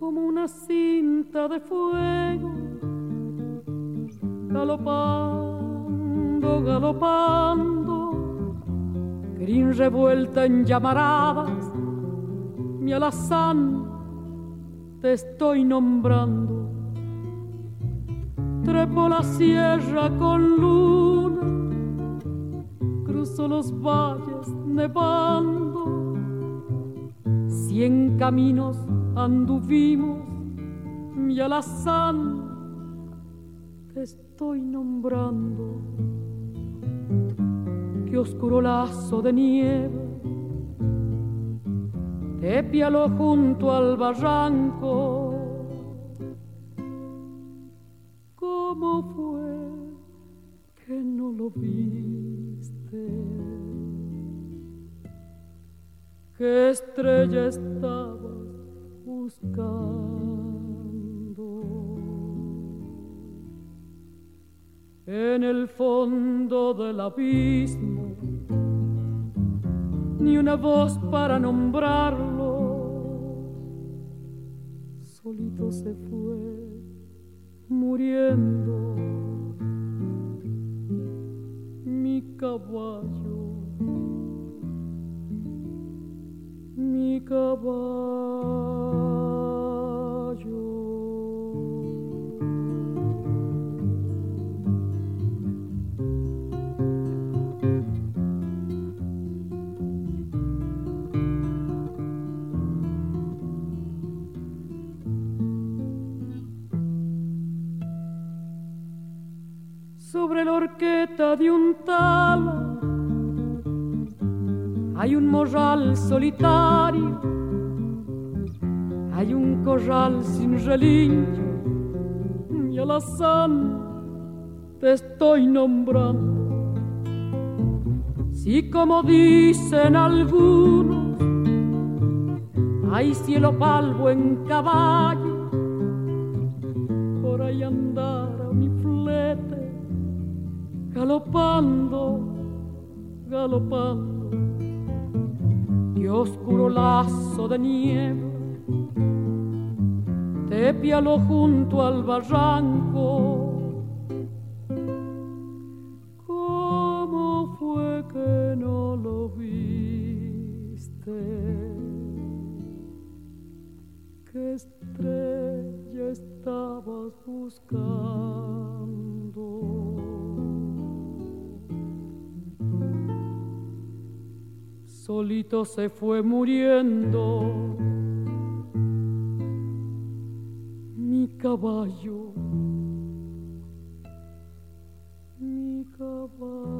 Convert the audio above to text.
como una cinta de fuego, galopando, galopando, crin revuelta en llamaradas, mi alazán te estoy nombrando. Trepo la sierra con luna, cruzo los valles nevando, 100 caminos anduvimos, mi alazán te estoy nombrando. Qué oscuro lazo de nieve te pialó junto al barranco. ¿Cómo fue que no lo viste? ¿Qué estrella estabas buscando? En el fondo del abismo, ni una voz para nombrarlo. Solito se fue muriendo mi caballo, mi caballo. Sobre la horqueta de un tala hay un morral solitario, hay un corral sin relincho, mi alazán te estoy nombrando. Si como dicen algunos hay cielo palvo en caballo, por ahí andara mi flete galopando, galopando. Qué oscuro lazo de nieve te pialó junto al barranco. ¿Cómo fue que no lo viste? ¿Qué estrella estabas buscando? Solito se fue muriendo mi caballo, mi caballo.